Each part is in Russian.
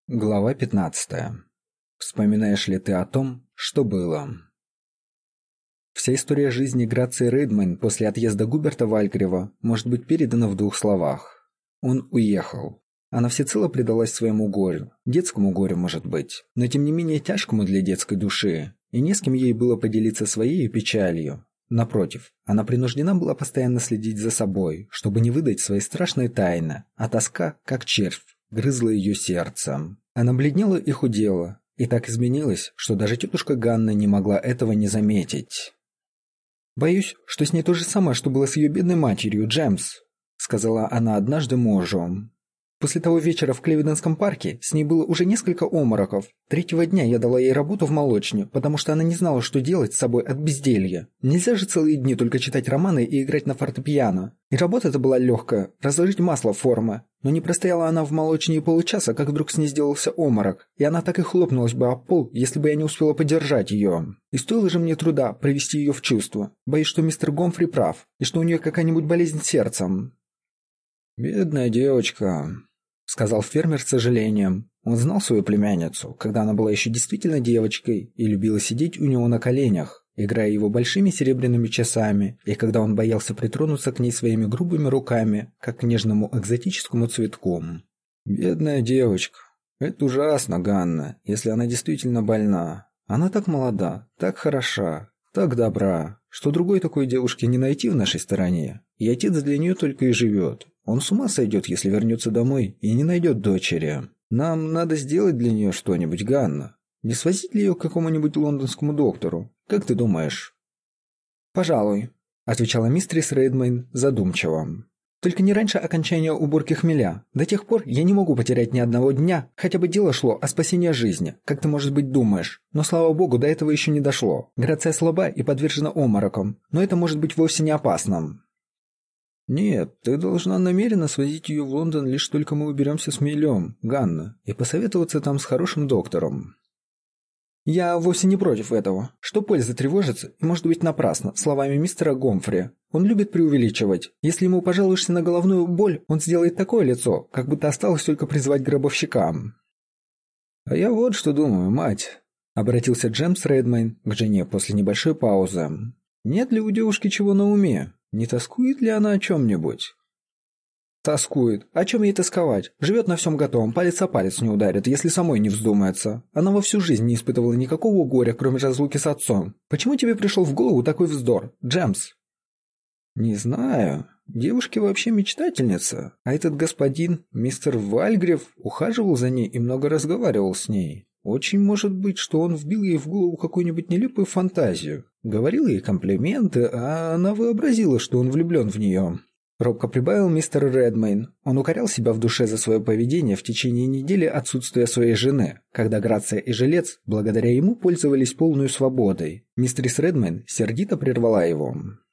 Глава 15. Вспоминаешь ли ты о том, что было? Вся история жизни Грации Рейдман после отъезда Губерта Вальгрева может быть передана в двух словах. Он уехал. Она всецело предалась своему горю, детскому горю, может быть, но тем не менее тяжкому для детской души, и не с кем ей было поделиться своей печалью. Напротив, она принуждена была постоянно следить за собой, чтобы не выдать свои страшные тайны, а тоска, как червь, грызла ее сердце. Она бледнела и худела, и так изменилась, что даже тетушка Ганна не могла этого не заметить. «Боюсь, что с ней то же самое, что было с ее бедной матерью, Джемс», — сказала она однажды мужу. «После того вечера в Клевиденском парке с ней было уже несколько обмороков. Третьего дня я дала ей работу в молочне, потому что она не знала, что делать с собой от безделья. Нельзя же целые дни только читать романы и играть на фортепиано. И работа-то была легкая – разложить масло в формы. Но не простояла она в молочне и получаса, как вдруг с ней сделался обморок, и она так и хлопнулась бы об пол, если бы я не успела подержать ее. И стоило же мне труда привести ее в чувство. Боюсь, что мистер Гомфри прав, и что у нее какая-нибудь болезнь сердцем». «Бедная девочка», — сказал фермер с сожалением. Он знал свою племянницу, когда она была еще действительно девочкой и любила сидеть у него на коленях, играя его большими серебряными часами, и когда он боялся притронуться к ней своими грубыми руками, как к нежному экзотическому цветку. «Бедная девочка. Это ужасно, Ганна, если она действительно больна. Она так молода, так хороша, так добра, что другой такой девушки не найти в нашей стороне, и отец для нее только и живет. Он с ума сойдет, если вернется домой и не найдет дочери. Нам надо сделать для нее что-нибудь, Ганна. Не свозить ли ее к какому-нибудь лондонскому доктору? Как ты думаешь?» «Пожалуй», — отвечала мистерис Рейдман задумчиво. «Только не раньше окончания уборки хмеля. До тех пор я не могу потерять ни одного дня, хотя бы дело шло о спасении жизни, как ты, может быть, думаешь. Но, слава богу, до этого еще не дошло. Грация слаба и подвержена обморокам, но это может быть вовсе не опасным». «Нет, ты должна намеренно свозить ее в Лондон, лишь только мы уберемся с Хмелем, Ганна, и посоветоваться там с хорошим доктором». «Я вовсе не против этого. Что польза тревожиться, и может быть напрасно, словами мистера Гомфри. Он любит преувеличивать. Если ему пожалуешься на головную боль, он сделает такое лицо, как будто осталось только призвать гробовщика». «А я вот что думаю, мать», — обратился Джемс Рейдман к жене после небольшой паузы. «Нет ли у девушки чего на уме? Не тоскует ли она о чем-нибудь?» «Тоскует. О чем ей тосковать? Живет на всем готовом, палец о палец не ударит, если самой не вздумается. Она во всю жизнь не испытывала никакого горя, кроме разлуки с отцом. Почему тебе пришел в голову такой вздор, Джемс?» «Не знаю. Девушка вообще мечтательница. А этот господин, мистер Вальгрев, ухаживал за ней и много разговаривал с ней. Очень может быть, что он вбил ей в голову какую-нибудь нелепую фантазию. Говорил ей комплименты, а она вообразила, что он влюблен в нее». Робко прибавил мистер Редмейн. Он укорял себя в душе за свое поведение в течение недели отсутствия своей жены, когда Грация и Жилец, благодаря ему, пользовались полной свободой. Мистерис Редмейн сердито прервала его.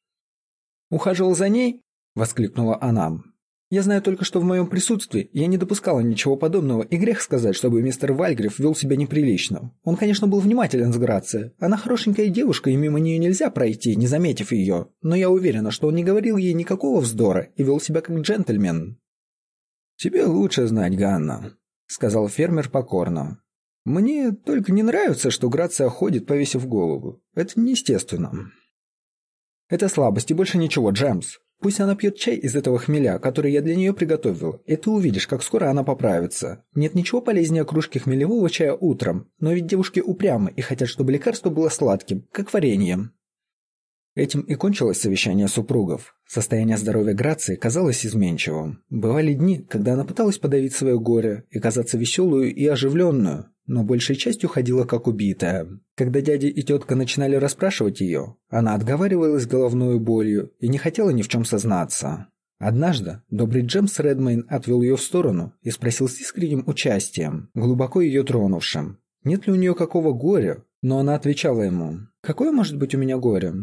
«Ухаживал за ней?» — воскликнула она. «Я знаю только, что в моем присутствии я не допускала ничего подобного, и грех сказать, чтобы мистер Вальгрев вел себя неприлично. Он, конечно, был внимателен с Грацией. Она хорошенькая девушка, и мимо нее нельзя пройти, не заметив ее. Но я уверена, что он не говорил ей никакого вздора и вел себя как джентльмен». «Тебе лучше знать, Ганна», — сказал фермер покорно. «Мне только не нравится, что Грация ходит, повесив голову. Это неестественно». «Это слабость и больше ничего, Джемс. Пусть она пьет чай из этого хмеля, который я для нее приготовил, и ты увидишь, как скоро она поправится. Нет ничего полезнее кружки хмелевого чая утром, но ведь девушки упрямы и хотят, чтобы лекарство было сладким, как варенье». Этим и кончилось совещание супругов. Состояние здоровья Грации казалось изменчивым. Бывали дни, когда она пыталась подавить свое горе и казаться веселую и оживленную, но большей частью ходила как убитая. Когда дядя и тетка начинали расспрашивать ее, она отговаривалась головной болью и не хотела ни в чем сознаться. Однажды добрый Джемс Редмейн отвел ее в сторону и спросил с искренним участием, глубоко ее тронувшим, нет ли у нее какого горя, но она отвечала ему: «Какое может быть у меня горе?»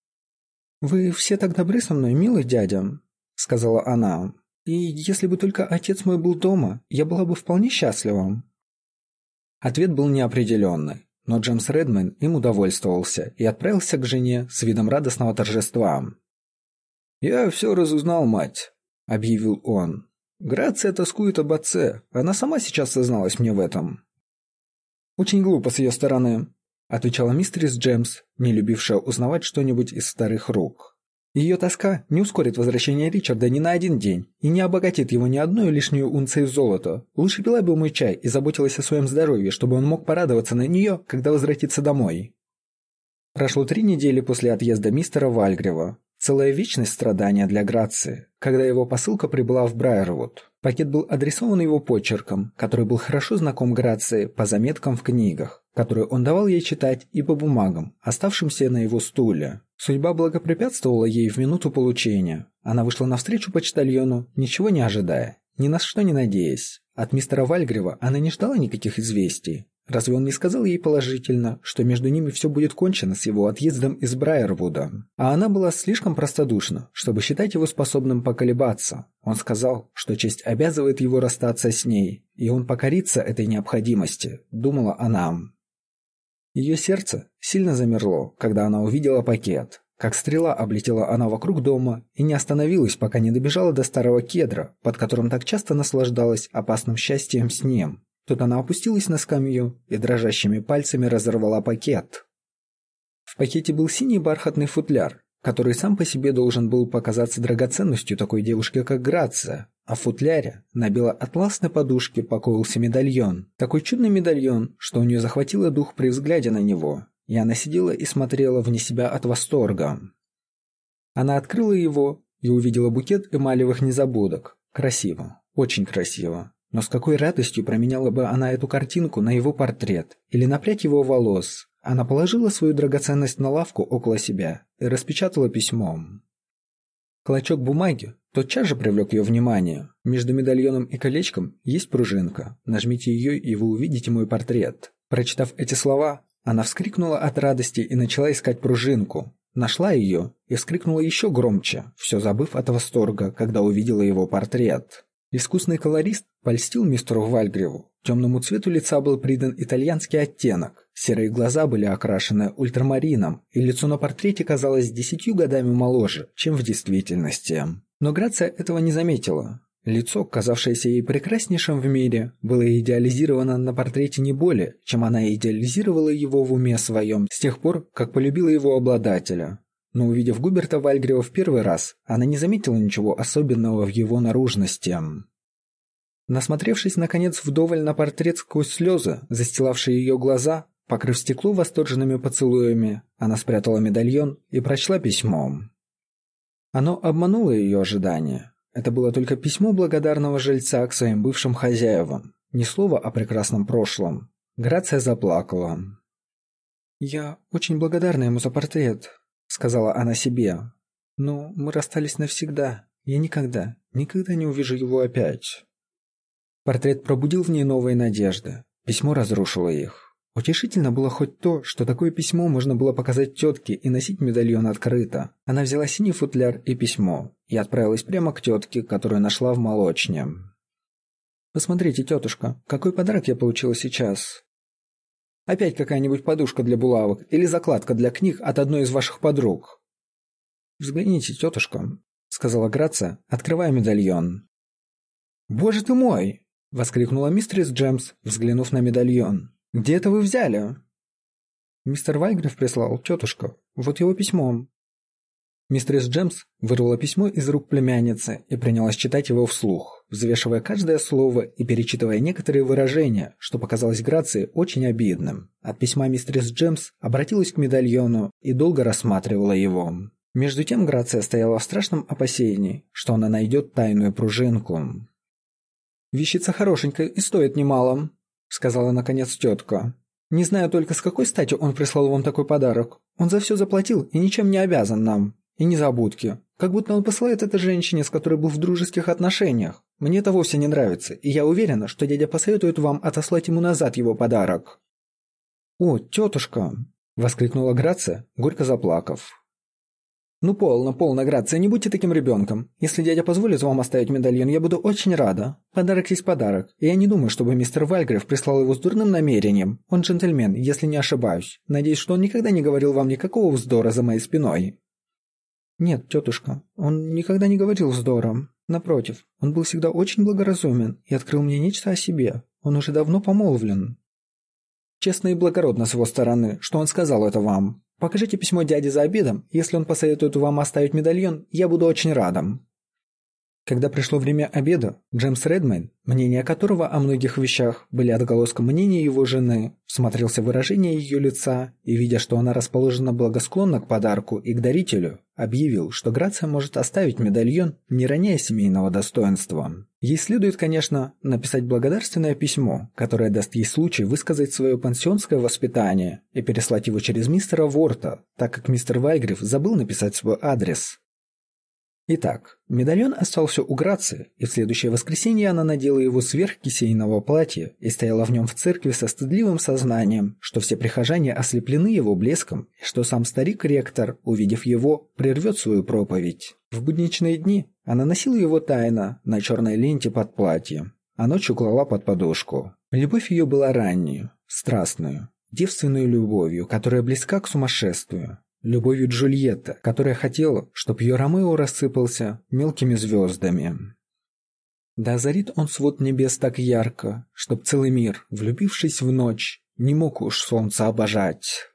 «Вы все так добры со мной, милый дядя», — сказала она, «и если бы только отец мой был дома, я была бы вполне счастлива». Ответ был неопределенный, но Джемс Редмейн им удовольствовался и отправился к жене с видом радостного торжества. «Я все разузнал, мать», — объявил он. Грация тоскует об отце. Она сама сейчас созналась мне в этом». «Очень глупо с ее стороны», — отвечала мистерис Джемс, не любившая узнавать что-нибудь из старых рук. «Ее тоска не ускорит возвращение Ричарда ни на один день и не обогатит его ни одной лишнюю унцию золота. Лучше пила бы мой чай и заботилась о своем здоровье, чтобы он мог порадоваться на нее, когда возвратится домой». Прошло 3 недели после отъезда мистера Вальгрива. Целая вечность страдания для Грации, когда его посылка прибыла в Брайервуд. Пакет был адресован его почерком, который был хорошо знаком Грации по заметкам в книгах, которые он давал ей читать, и по бумагам, оставшимся на его стуле. Судьба благопрепятствовала ей в минуту получения. Она вышла навстречу почтальону, ничего не ожидая, ни на что не надеясь. От мистера Вальгрива она не ждала никаких известий. Разве он не сказал ей положительно, что между ними все будет кончено с его отъездом из Брайервуда? А она была слишком простодушна, чтобы считать его способным поколебаться. Он сказал, что честь обязывает его расстаться с ней, и он покорится этой необходимости, думала она. Ее сердце сильно замерло, когда она увидела пакет. Как стрела облетела она вокруг дома и не остановилась, пока не добежала до старого кедра, под которым так часто наслаждалась опасным счастьем с ним. Тут она опустилась на скамью и дрожащими пальцами разорвала пакет. В пакете был синий бархатный футляр, который сам по себе должен был показаться драгоценностью такой девушки, как Грация, а в футляре на бело-атласной подушке покоился медальон. Такой чудный медальон, что у нее захватило дух при взгляде на него, и она сидела и смотрела вне себя от восторга. Она открыла его и увидела букет эмалевых незабудок. Красиво, очень красиво. Но с какой радостью променяла бы она эту картинку на его портрет или на прядь его волос. Она положила свою драгоценность на лавку около себя и распечатала письмом. Клочок бумаги тотчас же привлек ее внимание. Между медальоном и колечком есть пружинка. Нажмите ее, и вы увидите мой портрет. Прочитав эти слова, она вскрикнула от радости и начала искать пружинку. Нашла ее и вскрикнула еще громче, все забыв от восторга, когда увидела его портрет. Искусный колорист польстил мистеру Вальгриву. Темному цвету лица был придан итальянский оттенок. Серые глаза были окрашены ультрамарином, и лицо на портрете казалось 10 годами моложе, чем в действительности. Но Грация этого не заметила. Лицо, казавшееся ей прекраснейшим в мире, было идеализировано на портрете не более, чем она идеализировала его в уме своем с тех пор, как полюбила его обладателя. Но увидев Губерта Вальгрива в первый раз, она не заметила ничего особенного в его наружности. Насмотревшись, наконец, вдоволь на портрет сквозь слезы, застилавшие ее глаза, покрыв стекло восторженными поцелуями, она спрятала медальон и прочла письмо. Оно обмануло ее ожидания. Это было только письмо благодарного жильца к своим бывшим хозяевам, ни слова о прекрасном прошлом. Грация заплакала. «Я очень благодарна ему за портрет», — сказала она себе. «Но мы расстались навсегда. Я никогда не увижу его опять». Портрет пробудил в ней новые надежды. Письмо разрушило их. Утешительно было хоть то, что такое письмо можно было показать тетке и носить медальон открыто. Она взяла синий футляр и письмо и отправилась прямо к тетке, которую нашла в молочне. «Посмотрите, тетушка, какой подарок я получила сейчас. Опять какая-нибудь подушка для булавок или закладка для книг от одной из ваших подруг». «Взгляните, тетушка», — сказала Грация, открывая медальон. «Боже ты мой!» — воскликнула мистерис Джемс, взглянув на медальон. «Где это вы взяли?» «Мистер Вальгрив прислал, тетушка. Вот его письмо». Мистерис Джемс вырвала письмо из рук племянницы и принялась читать его вслух, взвешивая каждое слово и перечитывая некоторые выражения, что показалось Грации очень обидным. От письма мистерис Джемс обратилась к медальону и долго рассматривала его. Между тем Грация стояла в страшном опасении, что она найдет тайную пружинку. «Вещица хорошенькая и стоит немало», — сказала наконец тетка. «Не знаю только, с какой стати он прислал вам такой подарок. Он за все заплатил и ничем не обязан нам. И незабудки. Как будто он посылает это женщине, с которой был в дружеских отношениях. Мне это вовсе не нравится, и я уверена, что дядя посоветует вам отослать ему назад его подарок». «О, тетушка!» — воскликнула Грация, горько заплакав. «Ну, полно, Грация, не будьте таким ребенком. Если дядя позволит вам оставить медальон, я буду очень рада. Подарок есть подарок, и я не думаю, чтобы мистер Вальгрив прислал его с дурным намерением. Он джентльмен, если не ошибаюсь. Надеюсь, что он никогда не говорил вам никакого вздора за моей спиной». «Нет, тетушка, он никогда не говорил вздора», Напротив, он был всегда очень благоразумен и открыл мне нечто о себе. Он уже давно помолвлен. Честно и благородно с его стороны, что он сказал это вам. Покажите письмо дяде за обедом, если он посоветует вам оставить медальон, я буду очень радом. Когда пришло время обеда, Джеймс Редмейн, мнения которого о многих вещах были отголоском мнения его жены, всмотрелся в выражение ее лица и, видя, что она расположена благосклонно к подарку и к дарителю, объявил, что Грация может оставить медальон, не роняя семейного достоинства. Ей следует, конечно, написать благодарственное письмо, которое даст ей случай высказать свое пансионское воспитание и переслать его через мистера Ворта, так как мистер Вайгриф забыл написать свой адрес. Итак, медальон остался у Грации, и в следующее воскресенье она надела его сверх кисейного платья и стояла в нем в церкви со стыдливым сознанием, что все прихожане ослеплены его блеском, и что сам старик-ректор, увидев его, прервет свою проповедь. В будничные дни она носила его тайно на черной ленте под платье, а ночью клала под подушку. Любовь ее была раннюю, страстную, девственную любовью, которая близка к сумасшествию. Любовью Джульетта, которая хотела, чтоб ее Ромео рассыпался мелкими звездами. Да озарит он свод небес так ярко, чтоб целый мир, влюбившись в ночь, не мог уж солнца обожать.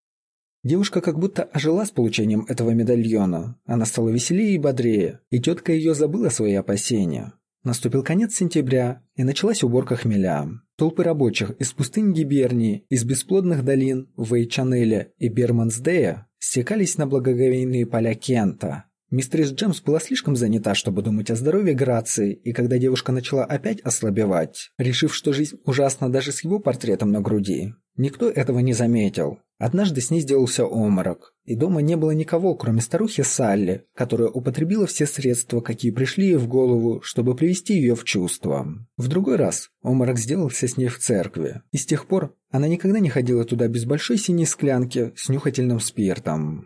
Девушка как будто ожила с получением этого медальона. Она стала веселее и бодрее, и тетка ее забыла свои опасения. Наступил конец сентября, и началась уборка хмеля. Толпы рабочих из пустынь Гибернии, из бесплодных долин Вейчанеля и Бермансдея стекались на благоговейные поля Кента. Мистерис Джемс была слишком занята, чтобы думать о здоровье Грации, и когда девушка начала опять ослабевать, решив, что жизнь ужасна даже с его портретом на груди, никто этого не заметил. Однажды с ней сделался обморок, и дома не было никого, кроме старухи Салли, которая употребила все средства, какие пришли ей в голову, чтобы привести ее в чувство. В другой раз обморок сделался с ней в церкви, и с тех пор она никогда не ходила туда без большой синей склянки с нюхательным спиртом.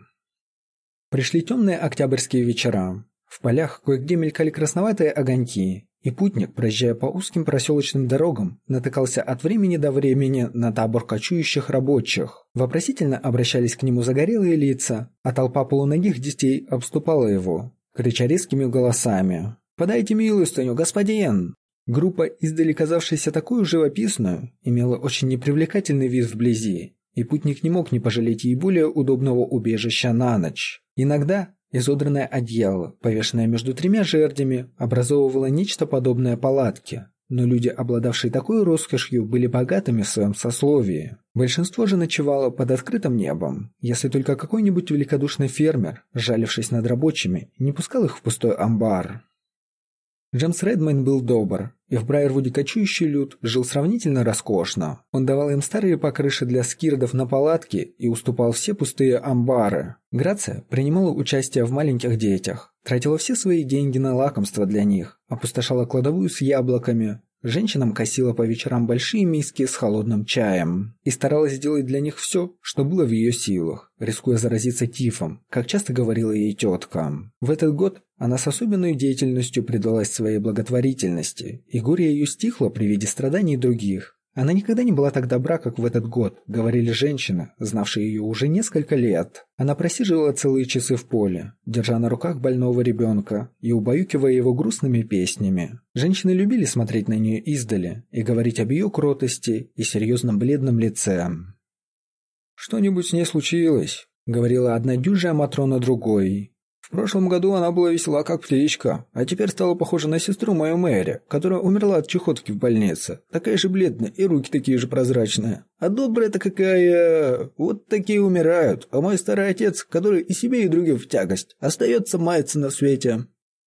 Пришли темные октябрьские вечера. В полях кое-где мелькали красноватые огоньки, и путник, проезжая по узким проселочным дорогам, натыкался от времени до времени на табор кочующих рабочих. Вопросительно обращались к нему загорелые лица, а толпа полуногих детей обступала его, крича резкими голосами: «Подайте милостыню, господин!» Группа, издали казавшаяся такой живописную, имела очень непривлекательный вид вблизи, и путник не мог не пожалеть ей более удобного убежища на ночь. Иногда изодранное одеяло, повешенное между тремя жердями, образовывало нечто подобное палатке, но люди, обладавшие такой роскошью, были богатыми в своем сословии. Большинство же ночевало под открытым небом, если только какой-нибудь великодушный фермер, жалившись над рабочими, не пускал их в пустой амбар. Джеймс Редмейн был добр, и в Брайервуде кочующий люд жил сравнительно роскошно. Он давал им старые покрыши для скирдов на палатки и уступал все пустые амбары. Грация принимала участие в маленьких детях, тратила все свои деньги на лакомства для них, опустошала кладовую с яблоками, женщинам косила по вечерам большие миски с холодным чаем и старалась сделать для них все, что было в ее силах, рискуя заразиться тифом, как часто говорила ей тетка. В этот год она с особенной деятельностью предалась своей благотворительности, и горе ее стихло при виде страданий других. Она никогда не была так добра, как в этот год, говорили женщины, знавшие ее уже несколько лет. Она просиживала целые часы в поле, держа на руках больного ребенка и убаюкивая его грустными песнями. Женщины любили смотреть на нее издали и говорить об ее кротости и серьезном бледном лице. «Что-нибудь с ней случилось», — говорила одна дюжая Матрона другой. «В прошлом году она была весела, как птичка, а теперь стала похожа на сестру мою Мэри, которая умерла от чехотки в больнице. Такая же бледная и руки такие же прозрачные. А добрая-то какая! Вот такие умирают, а мой старый отец, который и себе, и другим в тягость, остается маяться на свете».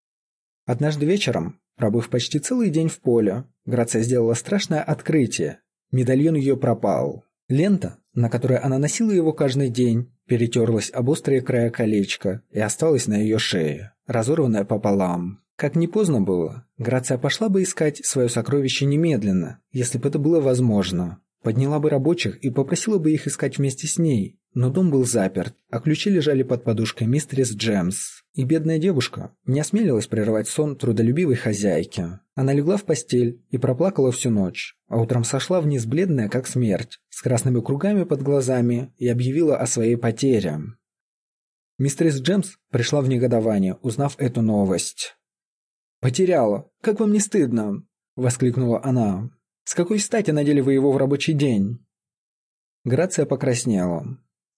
Однажды вечером, пробыв почти целый день в поле, Грация сделала страшное открытие. Медальон ее пропал. Лента, на которой она носила его каждый день, перетерлась об острые края колечка и осталась на ее шее, разорванная пополам. Как ни поздно было, Грация пошла бы искать свое сокровище немедленно, если бы это было возможно. Подняла бы рабочих и попросила бы их искать вместе с ней, но дом был заперт, а ключи лежали под подушкой мистерис Джемс. И бедная девушка не осмелилась прервать сон трудолюбивой хозяйки. Она легла в постель и проплакала всю ночь, а утром сошла вниз бледная как смерть, с красными кругами под глазами, и объявила о своей потере. Мистерис Джемс пришла в негодование, узнав эту новость. «Потеряла! Как вам не стыдно?» — воскликнула она. «С какой стати надели вы его в рабочий день?» Грация покраснела.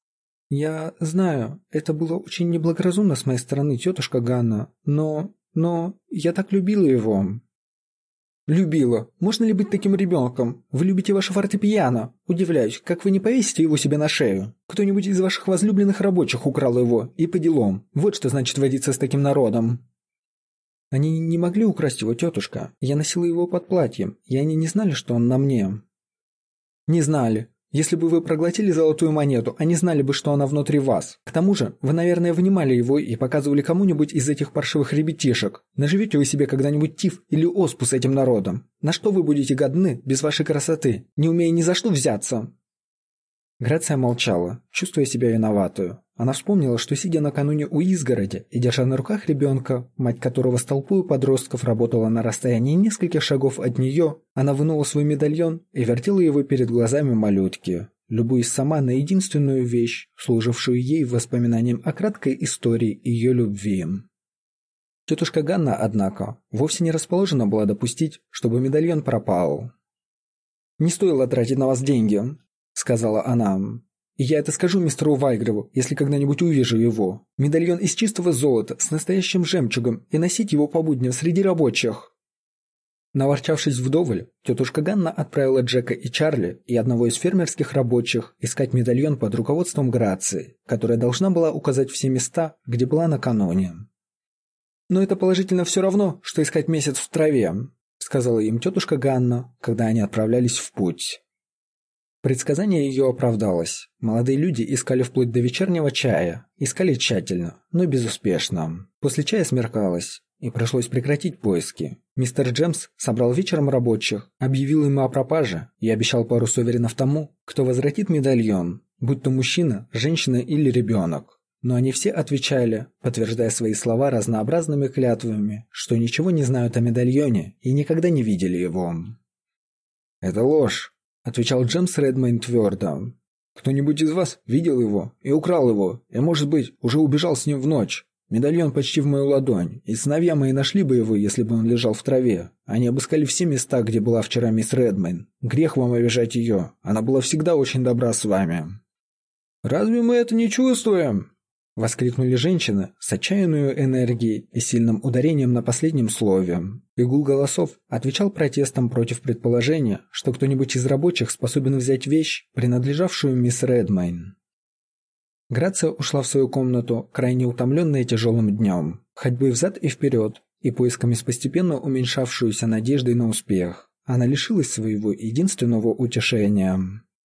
«Я знаю, это было очень неблагоразумно с моей стороны, тетушка Ганна, но я так любила его». «Любила? Можно ли быть таким ребенком? Вы любите ваше фортепиано. Удивляюсь, как вы не повесите его себе на шею? Кто-нибудь из ваших возлюбленных рабочих украл его, и по делам. Вот что значит водиться с таким народом». «Они не могли украсть его, тетушка. Я носила его под платьем, и они не знали, что он на мне». «Не знали. Если бы вы проглотили золотую монету, они знали бы, что она внутри вас. К тому же, вы, наверное, вынимали его и показывали кому-нибудь из этих паршивых ребятишек. Наживете вы себе когда-нибудь тиф или оспу с этим народом. На что вы будете годны без вашей красоты, не умея ни за что взяться?» Грация молчала, чувствуя себя виноватую. Она вспомнила, что, сидя накануне у изгороди и держа на руках ребенка, мать которого с толпой подростков работала на расстоянии нескольких шагов от нее, она вынула свой медальон и вертела его перед глазами малютки, любуясь сама на единственную вещь, служившую ей воспоминанием о краткой истории ее любви. Тетушка Ганна, однако, вовсе не расположена была допустить, чтобы медальон пропал. «Не стоило тратить на вас деньги», — сказала она. «И я это скажу мистеру Вальгреву, если когда-нибудь увижу его. Медальон из чистого золота, с настоящим жемчугом, и носить его по будням среди рабочих». Наворчавшись вдоволь, тетушка Ганна отправила Джека и Чарли и одного из фермерских рабочих искать медальон под руководством Грации, которая должна была указать все места, где была накануне. «Но это положительно все равно, что искать месяц в траве», — сказала им тетушка Ганна, когда они отправлялись в путь. Предсказание ее оправдалось. Молодые люди искали вплоть до вечернего чая. Искали тщательно, но безуспешно. После чая смеркалось, и пришлось прекратить поиски. Мистер Джемс собрал вечером рабочих, объявил им о пропаже и обещал пару суверенов тому, кто возвратит медальон, будь то мужчина, женщина или ребенок. Но они все отвечали, подтверждая свои слова разнообразными клятвами, что ничего не знают о медальоне и никогда не видели его. «Это ложь», — отвечал Джемс Редмейн твердо. «Кто-нибудь из вас видел его и украл его, и, может быть, уже убежал с ним в ночь. Медальон почти в мою ладонь, и сыновья мои нашли бы его, если бы он лежал в траве. Они обыскали все места, где была вчера мисс Редмейн. Грех вам обижать ее, она была всегда очень добра с вами». «Разве мы это не чувствуем?» — воскликнули женщины с отчаянной энергией и сильным ударением на последнем слове. И гул голосов отвечал протестом против предположения, что кто-нибудь из рабочих способен взять вещь, принадлежавшую мисс Редмейн. Грация ушла в свою комнату, крайне утомленная тяжелым днем, ходьбой взад и вперед, и поисками с постепенно уменьшавшуюся надеждой на успех. Она лишилась своего единственного утешения.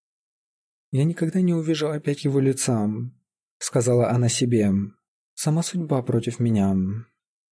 «Я никогда не увижу опять его лица», — сказала она себе. «Сама судьба против меня».